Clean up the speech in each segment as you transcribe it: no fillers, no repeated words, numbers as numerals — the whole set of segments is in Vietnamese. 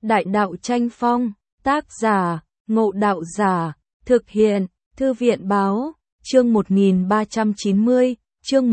Đại đạo tranh phong, tác giả, Ngộ Đạo Giả, thực hiện, Thư viện báo, chương 1390, chương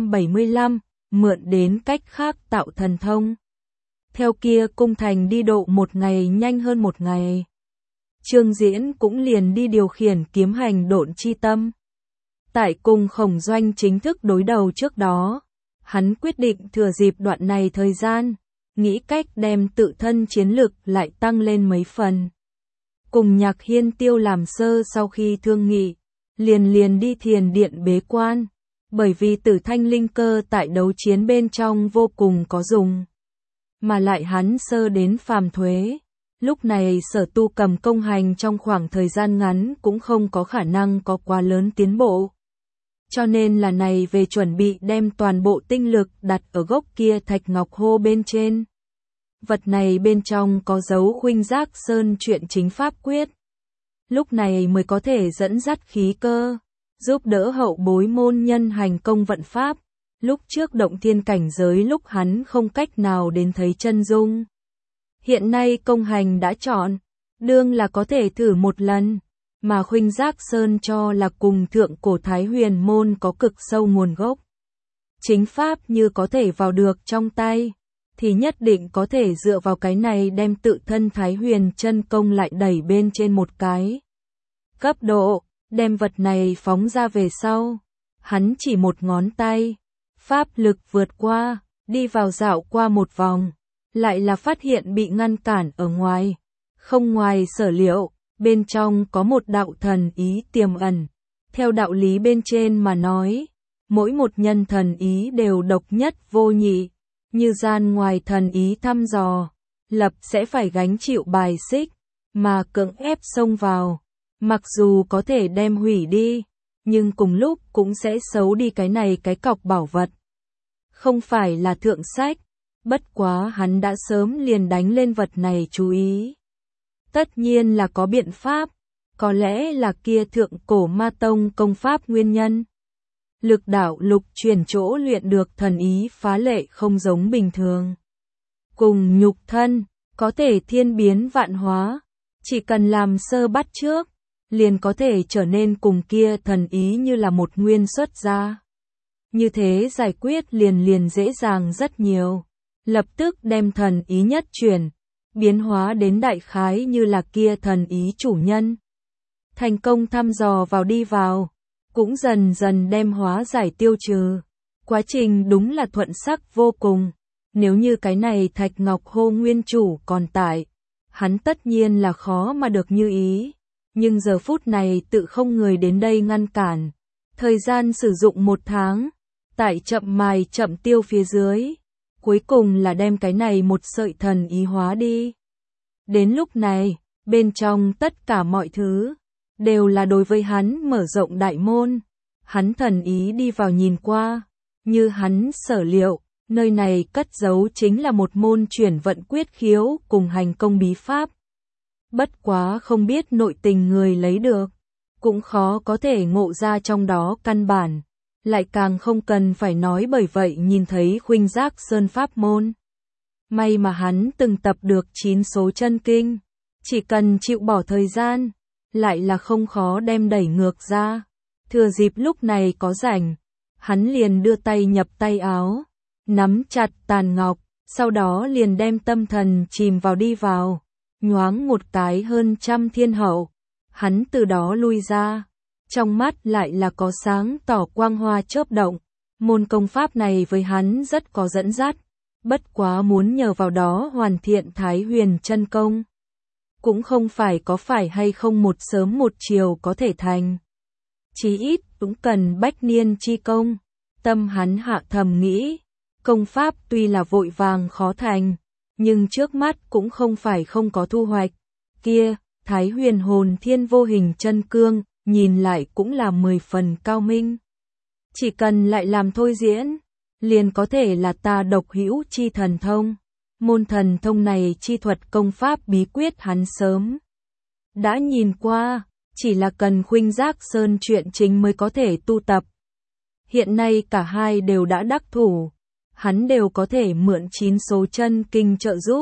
175, mượn đến cách khác tạo thần thông. Theo kia cung thành đi độ một ngày nhanh hơn một ngày. Trương Diễn cũng liền đi điều khiển kiếm hành độn chi tâm. Tại cùng Khổng Doanh chính thức đối đầu trước đó, hắn quyết định thừa dịp đoạn này thời gian, nghĩ cách đem tự thân chiến lực lại tăng lên mấy phần. Cùng Nhạc Hiên Tiêu làm sơ sau khi thương nghị, liền đi thiền điện bế quan, bởi vì tử thanh linh cơ tại đấu chiến bên trong vô cùng có dùng. Mà lại hắn sơ đến phàm thuế, lúc này Sở Tu cầm công hành trong khoảng thời gian ngắn cũng không có khả năng có quá lớn tiến bộ. Cho nên là này về chuẩn bị đem toàn bộ tinh lực đặt ở gốc kia thạch ngọc hô bên trên. Vật này bên trong có dấu Khuynh Giác Sơn chuyện chính pháp quyết. Lúc này mới có thể dẫn dắt khí cơ, giúp đỡ hậu bối môn nhân hành công vận pháp. Lúc trước động thiên cảnh giới lúc hắn không cách nào đến thấy chân dung. Hiện nay công hành đã chọn, đương là có thể thử một lần, mà Khuynh Giác Sơn cho là cùng thượng cổ Thái Huyền môn có cực sâu nguồn gốc. Chính pháp như có thể vào được trong tay, thì nhất định có thể dựa vào cái này đem tự thân Thái Huyền chân công lại đẩy bên trên một cái cấp độ, đem vật này phóng ra về sau. Hắn chỉ một ngón tay, pháp lực vượt qua, đi vào dạo qua một vòng, lại là phát hiện bị ngăn cản ở ngoài. Không ngoài sở liệu, bên trong có một đạo thần ý tiềm ẩn. Theo đạo lý bên trên mà nói, mỗi một nhân thần ý đều độc nhất vô nhị. Như gian ngoài thần ý thăm dò, lập sẽ phải gánh chịu bài xích, mà cưỡng ép xông vào. Mặc dù có thể đem hủy đi, nhưng cùng lúc cũng sẽ xấu đi cái này cái cọc bảo vật. Không phải là thượng sách, bất quá hắn đã sớm liền đánh lên vật này chú ý. Tất nhiên là có biện pháp, có lẽ là kia thượng cổ ma tông công pháp nguyên nhân. Lực đạo lục chuyển chỗ luyện được thần ý phá lệ không giống bình thường. Cùng nhục thân, có thể thiên biến vạn hóa, chỉ cần làm sơ bắt trước, liền có thể trở nên cùng kia thần ý như là một nguyên xuất ra. Như thế giải quyết liền dễ dàng rất nhiều, lập tức đem thần ý nhất chuyển, biến hóa đến đại khái như là kia thần ý chủ nhân. Thành công thăm dò vào đi vào, cũng dần dần đem hóa giải tiêu trừ. Quá trình đúng là thuận sắc vô cùng. Nếu như cái này thạch ngọc hô nguyên chủ còn tại, hắn tất nhiên là khó mà được như ý. Nhưng giờ phút này tự không người đến đây ngăn cản. Thời gian sử dụng 1 tháng, tại chậm mài chậm tiêu phía dưới, cuối cùng là đem cái này một sợi thần ý hóa đi. Đến lúc này, bên trong tất cả mọi thứ đều là đối với hắn mở rộng đại môn. Hắn thần ý đi vào nhìn qua, như hắn sở liệu, nơi này cất giấu chính là một môn chuyển vận quyết khiếu cùng hành công bí pháp. Bất quá không biết nội tình người lấy được, cũng khó có thể ngộ ra trong đó căn bản, lại càng không cần phải nói bởi vậy nhìn thấy Khuynh Giác Sơn pháp môn. May mà hắn từng tập được 9 số chân kinh, chỉ cần chịu bỏ thời gian, lại là không khó đem đẩy ngược ra. Thừa dịp lúc này có rảnh, hắn liền đưa tay nhập tay áo, nắm chặt tàn ngọc, sau đó liền đem tâm thần chìm vào đi vào, nhoáng một cái hơn 100 thiên hậu. Hắn từ đó lui ra, trong mắt lại là có sáng tỏ quang hoa chớp động. Môn công pháp này với hắn rất có dẫn dắt, bất quá muốn nhờ vào đó hoàn thiện Thái Huyền chân công, cũng không phải có phải hay không một sớm một chiều có thể thành. Chí ít cũng cần bách niên chi công. Tâm hắn hạ thầm nghĩ, công pháp tuy là vội vàng khó thành, nhưng trước mắt cũng không phải không có thu hoạch. Kia, Thái Huyền hồn thiên vô hình chân cương, nhìn lại cũng là 10 phần cao minh. Chỉ cần lại làm thôi diễn, liền có thể là ta độc hữu chi thần thông. Môn thần thông này chi thuật công pháp bí quyết hắn sớm đã nhìn qua, chỉ là cần Khuynh Giác Sơn chuyện chính mới có thể tu tập. Hiện nay cả hai đều đã đắc thủ, hắn đều có thể mượn 9 số chân kinh trợ giúp,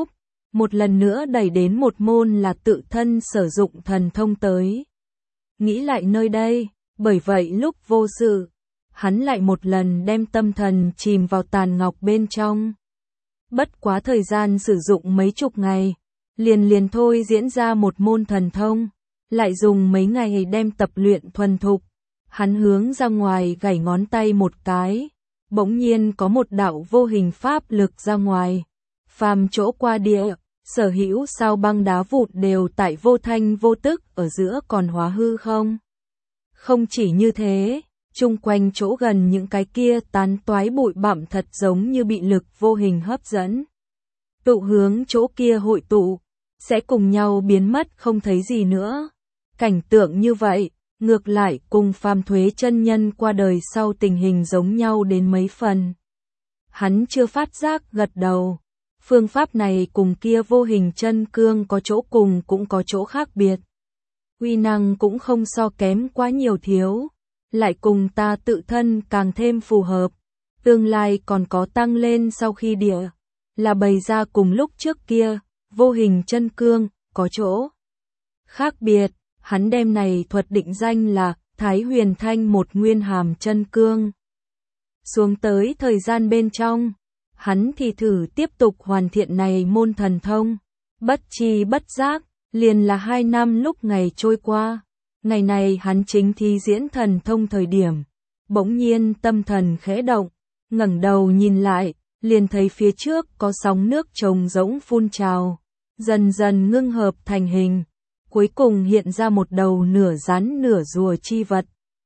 một lần nữa đẩy đến một môn là tự thân sử dụng thần thông tới. Nghĩ lại nơi đây, bởi vậy lúc vô sự, hắn lại một lần đem tâm thần chìm vào tàn ngọc bên trong. Bất quá thời gian sử dụng mấy chục ngày, liền thôi diễn ra một môn thần thông, lại dùng mấy ngày đem tập luyện thuần thục. Hắn hướng ra ngoài gảy ngón tay một cái, bỗng nhiên có một đạo vô hình pháp lực ra ngoài. Phàm chỗ qua địa, sở hữu sao băng đá vụt đều tại vô thanh vô tức ở giữa còn hóa hư không. Không chỉ như thế, chung quanh chỗ gần những cái kia tán toái bụi bặm thật giống như bị lực vô hình hấp dẫn. Tụ hướng chỗ kia hội tụ, sẽ cùng nhau biến mất không thấy gì nữa. Cảnh tượng như vậy, ngược lại cùng Phàm Thuế chân nhân qua đời sau tình hình giống nhau đến mấy phần. Hắn chưa phát giác gật đầu. Phương pháp này cùng kia vô hình chân cương có chỗ cùng cũng có chỗ khác biệt. Uy năng cũng không so kém quá nhiều thiếu, lại cùng ta tự thân càng thêm phù hợp. Tương lai còn có tăng lên sau khi địa, là bày ra cùng lúc trước kia, vô hình chân cương, có chỗ khác biệt. Hắn đem này thuật định danh là Thái Huyền Thanh một nguyên hàm chân cương. Xuống tới thời gian bên trong, hắn thì thử tiếp tục hoàn thiện này môn thần thông. Bất chi bất giác, liền là 2 năm lúc ngày trôi qua. Ngày này hắn chính thi diễn thần thông thời điểm. Bỗng nhiên tâm thần khẽ động, ngẩng đầu nhìn lại, liền thấy phía trước có sóng nước trồng rỗng phun trào. Dần dần ngưng hợp thành hình. Cuối cùng hiện ra một đầu nửa rắn nửa rùa chi vật.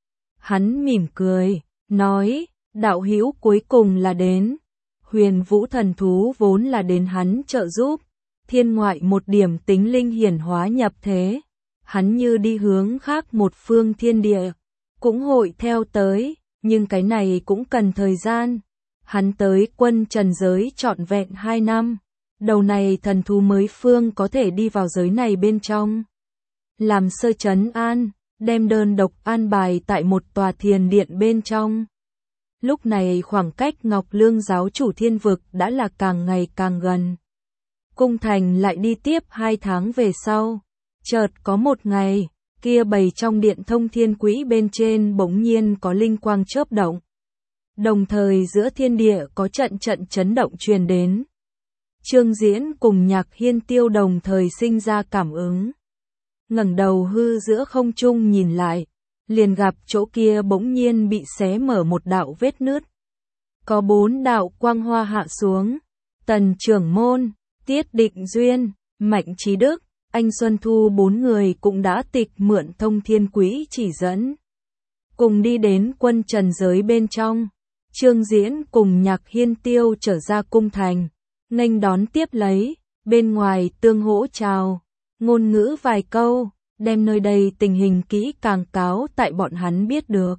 Hắn mỉm cười, nói, đạo hữu cuối cùng là đến. Huyền vũ thần thú vốn là đến hắn trợ giúp. Thiên ngoại một điểm tính linh hiển hóa nhập thế. Hắn như đi hướng khác một phương thiên địa. Cũng hội theo tới, nhưng cái này cũng cần thời gian. Hắn tới quân trần giới trọn vẹn 2 năm. Đầu này thần thú mới phương có thể đi vào giới này bên trong. Làm sơ trấn an, đem đơn độc an bài tại một tòa thiền điện bên trong. Lúc này khoảng cách Ngọc Lương giáo chủ thiên vực đã là càng ngày càng gần. Cung thành lại đi tiếp 2 tháng về sau. Chợt có một ngày, kia bày trong điện thông thiên quỹ bên trên bỗng nhiên có linh quang chớp động. Đồng thời giữa thiên địa có trận trận chấn động truyền đến. Trương Diễn cùng Nhạc Hiên Tiêu đồng thời sinh ra cảm ứng. Ngẩng đầu hư giữa không trung nhìn lại, liền gặp chỗ kia bỗng nhiên bị xé mở một đạo vết nứt. Có 4 đạo quang hoa hạ xuống. Tần Trưởng Môn, Tiết Định Duyên, Mạnh Trí Đức, Anh Xuân Thu 4 người cũng đã tịch mượn thông thiên quỹ chỉ dẫn. Cùng đi đến quân trần giới bên trong. Trương Diễn cùng Nhạc Hiên Tiêu trở ra cung thành, nghênh đón tiếp lấy, bên ngoài tương hỗ chào, ngôn ngữ vài câu, đem nơi đây tình hình kỹ càng cáo tại bọn hắn biết được.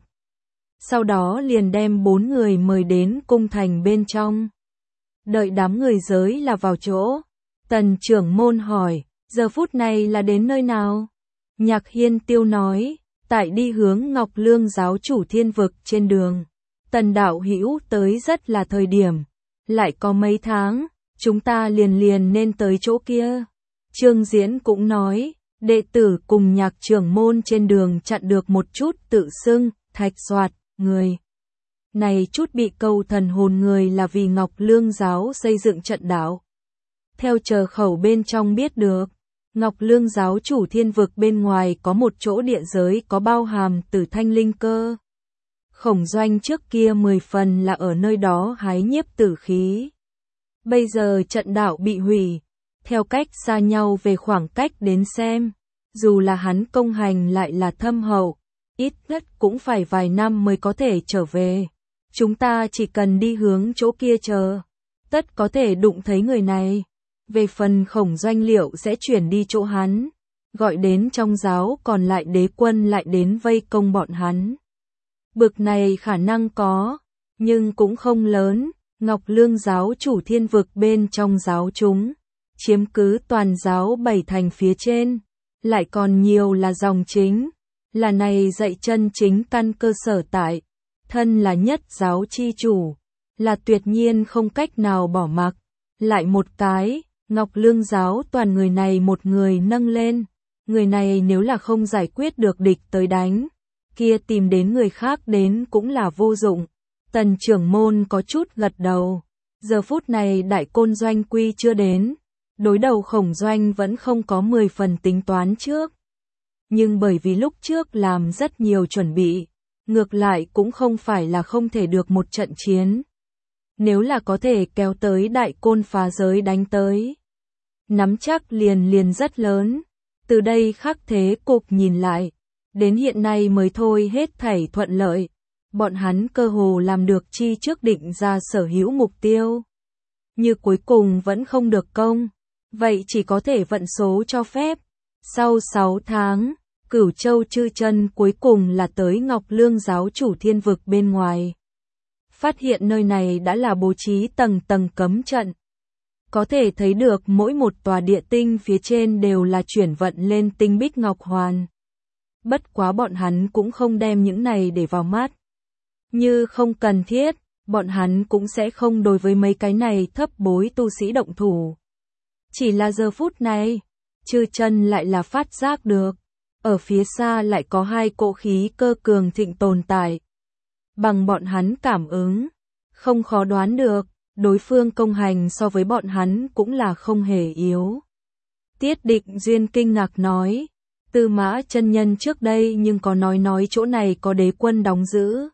Sau đó liền đem 4 người mời đến cung thành bên trong. Đợi đám người giới là vào chỗ, Tần Trưởng Môn hỏi, giờ phút này là đến nơi nào? Nhạc Hiên Tiêu nói, tại đi hướng Ngọc Lương giáo chủ thiên vực trên đường. Tần đạo hữu tới rất là thời điểm, lại có mấy tháng, chúng ta liền nên tới chỗ kia. Trương Diễn cũng nói, đệ tử cùng Nhạc trưởng môn trên đường chặn được một chút tự xưng, Thạch Soạt, người này chút bị câu thần hồn người là vì Ngọc Lương giáo xây dựng trận đạo. Theo chờ khẩu bên trong biết được, Ngọc Lương giáo chủ thiên vực bên ngoài có một chỗ địa giới có bao hàm tử thanh linh cơ. Khổng Doanh trước kia 10 phần là ở nơi đó hái nhiếp tử khí. Bây giờ trận đạo bị hủy, theo cách xa nhau về khoảng cách đến xem, dù là hắn công hành lại là thâm hậu, ít nhất cũng phải vài năm mới có thể trở về. Chúng ta chỉ cần đi hướng chỗ kia chờ, tất có thể đụng thấy người này. Về phần Khổng Doanh liệu sẽ chuyển đi chỗ hắn, gọi đến trong giáo còn lại đế quân lại đến vây công bọn hắn. Bực này khả năng có, nhưng cũng không lớn. Ngọc Lương giáo chủ thiên vực bên trong giáo chúng, chiếm cứ toàn giáo 7 thành phía trên, lại còn nhiều là dòng chính, là này dạy chân chính căn cơ sở tại, thân là nhất giáo chi chủ, là tuyệt nhiên không cách nào bỏ mặc. Lại một cái, Ngọc Lương giáo toàn người này một người nâng lên. Người này nếu là không giải quyết được địch tới đánh, kia tìm đến người khác đến cũng là vô dụng. Tần trưởng môn có chút gật đầu. Giờ phút này Đại Côn Doanh quy chưa đến. Đối đầu Khổng Doanh vẫn không có 10 phần tính toán trước. Nhưng bởi vì lúc trước làm rất nhiều chuẩn bị, ngược lại cũng không phải là không thể được một trận chiến. Nếu là có thể kéo tới Đại Côn phá giới đánh tới, nắm chắc liền rất lớn. Từ đây khắc thế cục nhìn lại, đến hiện nay mới thôi hết thảy thuận lợi. Bọn hắn cơ hồ làm được chi trước định ra sở hữu mục tiêu. Như cuối cùng vẫn không được công, vậy chỉ có thể vận số cho phép. Sau 6 tháng, Cửu Châu Chư Chân cuối cùng là tới Ngọc Lương giáo chủ thiên vực bên ngoài. Phát hiện nơi này đã là bố trí tầng tầng cấm trận. Có thể thấy được mỗi một tòa địa tinh phía trên đều là chuyển vận lên tinh bích ngọc hoàn. Bất quá bọn hắn cũng không đem những này để vào mắt. Như không cần thiết, bọn hắn cũng sẽ không đối với mấy cái này thấp bối tu sĩ động thủ. Chỉ là giờ phút này, Chư Chân lại là phát giác được, ở phía xa lại có hai cỗ khí cơ cường thịnh tồn tại. Bằng bọn hắn cảm ứng, không khó đoán được, đối phương công hành so với bọn hắn cũng là không hề yếu. Tiết Định Duyên kinh ngạc nói, Tư Mã chân nhân trước đây nhưng có nói chỗ này có đế quân đóng giữ.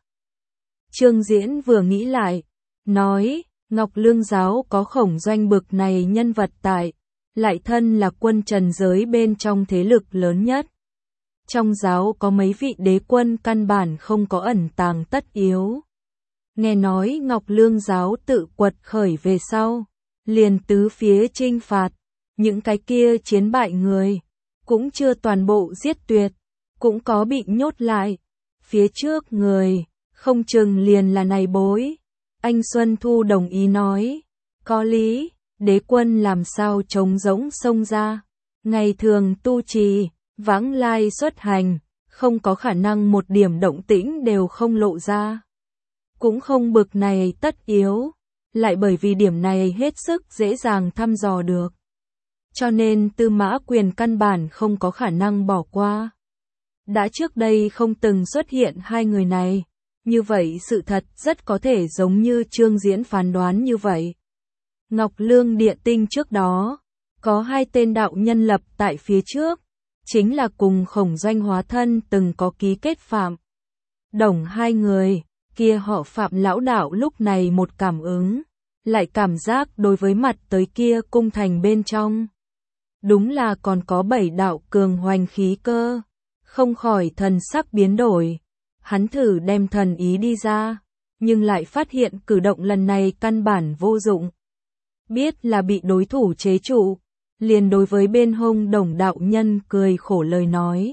Trương Diễn vừa nghĩ lại, nói, Ngọc Lương giáo có Khổng Doanh bực này nhân vật tại, lại thân là quân trần giới bên trong thế lực lớn nhất. Trong giáo có mấy vị đế quân căn bản không có ẩn tàng tất yếu. Nghe nói Ngọc Lương giáo tự quật khởi về sau, liền tứ phía chinh phạt, những cái kia chiến bại người, cũng chưa toàn bộ giết tuyệt, cũng có bị nhốt lại. Phía trước người, không chừng liền là này bối. Anh Xuân Thu đồng ý nói, có lý, đế quân làm sao trống rỗng xông ra, ngày thường tu trì, vãng lai xuất hành, không có khả năng một điểm động tĩnh đều không lộ ra. Cũng không bực này tất yếu, lại bởi vì điểm này hết sức dễ dàng thăm dò được. Cho nên Tư Mã Quyền căn bản không có khả năng bỏ qua. Đã trước đây không từng xuất hiện hai người này, như vậy sự thật rất có thể giống như Trương Diễn phán đoán như vậy. Ngọc Lương địa tinh trước đó, có hai tên đạo nhân lập tại phía trước, chính là cùng Khổng Doanh hóa thân từng có ký kết phạm. Đồng hai người, kia họ Phạm lão đạo lúc này một cảm ứng, lại cảm giác đối với mặt tới kia cung thành bên trong. Đúng là còn có 7 đạo cường hoành khí cơ, không khỏi thần sắc biến đổi. Hắn thử đem thần ý đi ra, nhưng lại phát hiện cử động lần này căn bản vô dụng. Biết là bị đối thủ chế trụ, liền đối với bên hông Đồng đạo nhân cười khổ lời nói.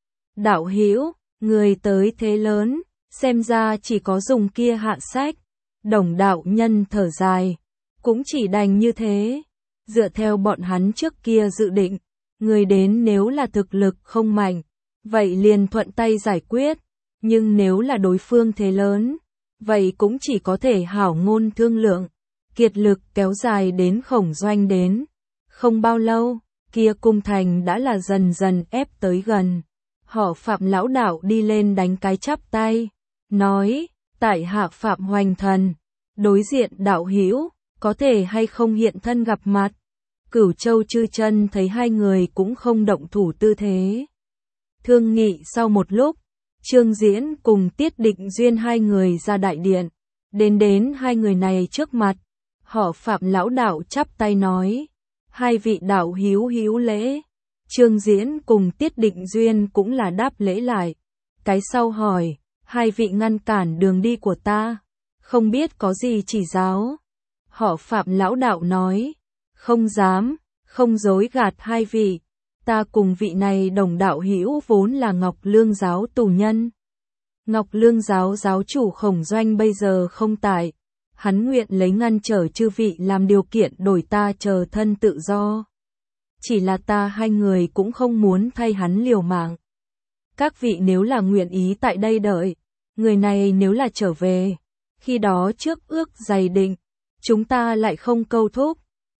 Đạo hữu, người tới thế lớn, xem ra chỉ có dùng kia hạ sách. Đồng đạo nhân thở dài, cũng chỉ đành như thế. Dựa theo bọn hắn trước kia dự định, người đến nếu là thực lực không mạnh, vậy liền thuận tay giải quyết. Nhưng nếu là đối phương thế lớn, vậy cũng chỉ có thể hảo ngôn thương lượng, kiệt lực kéo dài đến Khổng Doanh đến. Không bao lâu, kia cung thành đã là dần dần ép tới gần. Họ Phạm lão đạo đi lên đánh cái chắp tay, nói, tại hạ Phạm Hoành Thần, đối diện đạo hữu, có thể hay không hiện thân gặp mặt. Cửu Châu Chư Chân thấy hai người cũng không động thủ tư thế. Thương nghị sau một lúc, Trương Diễn cùng Tiết Định Duyên hai người ra đại điện, đến hai người này trước mặt. Họ Phạm lão đạo chắp tay nói, hai vị đạo hữu lễ. Trương Diễn cùng Tiết Định Duyên cũng là đáp lễ lại. Cái sau hỏi, hai vị ngăn cản đường đi của ta, không biết có gì chỉ giáo. Họ Phạm lão đạo nói, không dám, không dối gạt hai vị. Ta cùng vị này Đồng đạo hữu vốn là Ngọc Lương giáo tù nhân. Ngọc Lương giáo giáo chủ Khổng Doanh bây giờ không tại, hắn nguyện lấy ngăn trở chư vị làm điều kiện đổi ta chờ thân tự do. Chỉ là ta hai người cũng không muốn thay hắn liều mạng. Các vị nếu là nguyện ý tại đây đợi, người này nếu là trở về, khi đó trước ước dày định, chúng ta lại không câu thúc.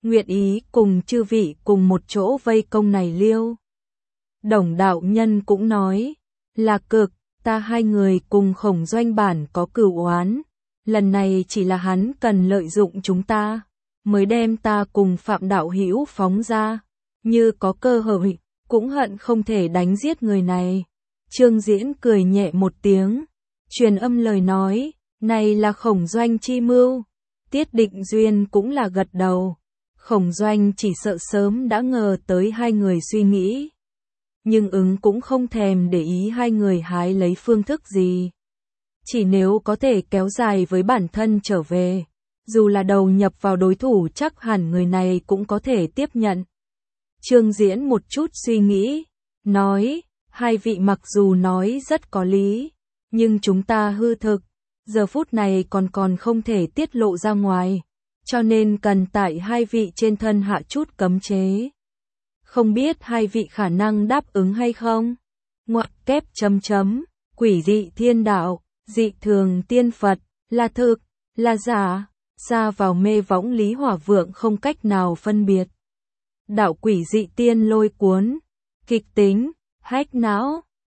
nguyện ý cùng chư vị cùng một chỗ vây công này Liêu. Đồng đạo nhân cũng nói, là cực, ta hai người cùng Khổng Doanh bản có cửu oán, lần này chỉ là hắn cần lợi dụng chúng ta, mới đem ta cùng Phạm đạo hữu phóng ra, như có cơ hội, cũng hận không thể đánh giết người này. Trương Diễn cười nhẹ một tiếng, truyền âm lời nói, này là Khổng Doanh chi mưu. Tiết Định Duyên cũng là gật đầu, Khổng Doanh chỉ sợ sớm đã ngờ tới hai người suy nghĩ. Nhưng ứng cũng không thèm để ý hai người hái lấy phương thức gì. Chỉ nếu có thể kéo dài với bản thân trở về, dù là đầu nhập vào đối thủ chắc hẳn người này cũng có thể tiếp nhận. Trương Diễn một chút suy nghĩ, nói, hai vị mặc dù nói rất có lý, nhưng chúng ta hư thực, giờ phút này còn không thể tiết lộ ra ngoài, cho nên cần tại hai vị trên thân hạ chút cấm chế. Không biết hai vị khả năng đáp ứng hay không? Ngoặc kép chấm chấm, quỷ dị thiên đạo, dị thường tiên Phật, là thực, là giả, xa vào mê võng Lý Hỏa Vượng không cách nào phân biệt. Đạo quỷ dị tiên lôi cuốn, kịch tính, hách não,